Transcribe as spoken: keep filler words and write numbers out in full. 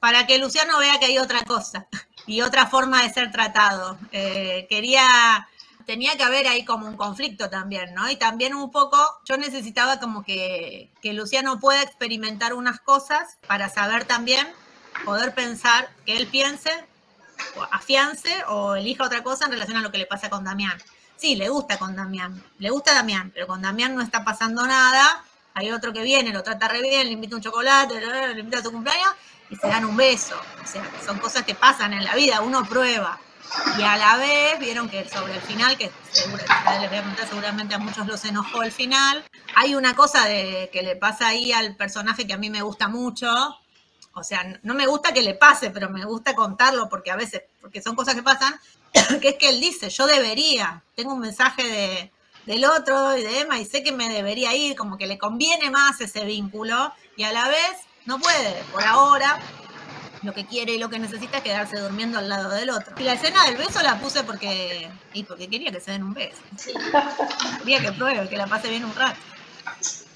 para que Luciano vea que hay otra cosa y otra forma de ser tratado. Eh, quería, tenía que haber ahí como un conflicto también, ¿no? Y también un poco, yo necesitaba como que, que Luciano pueda experimentar unas cosas para saber también, poder pensar, que él piense, o afiance o elija otra cosa en relación a lo que le pasa con Damián. Sí, le gusta con Damián, le gusta Damián, pero con Damián no está pasando nada. Hay otro que viene, lo trata re bien, le invita un chocolate, le invita a su cumpleaños y se dan un beso. O sea, son cosas que pasan en la vida, uno prueba. Y a la vez vieron que sobre el final, que seguro, ya les voy a contar, seguramente a muchos los enojó el final, hay una cosa de, que le pasa ahí al personaje que a mí me gusta mucho. O sea, no me gusta que le pase, pero me gusta contarlo porque a veces, porque son cosas que pasan, que es que él dice, yo debería, tengo un mensaje de, del otro y de Emma y sé que me debería ir, como que le conviene más ese vínculo y a la vez no puede, por ahora, lo que quiere y lo que necesita es quedarse durmiendo al lado del otro. Y la escena del beso la puse porque, y porque quería que se den un beso. Quería que pruebe, que la pase bien un rato.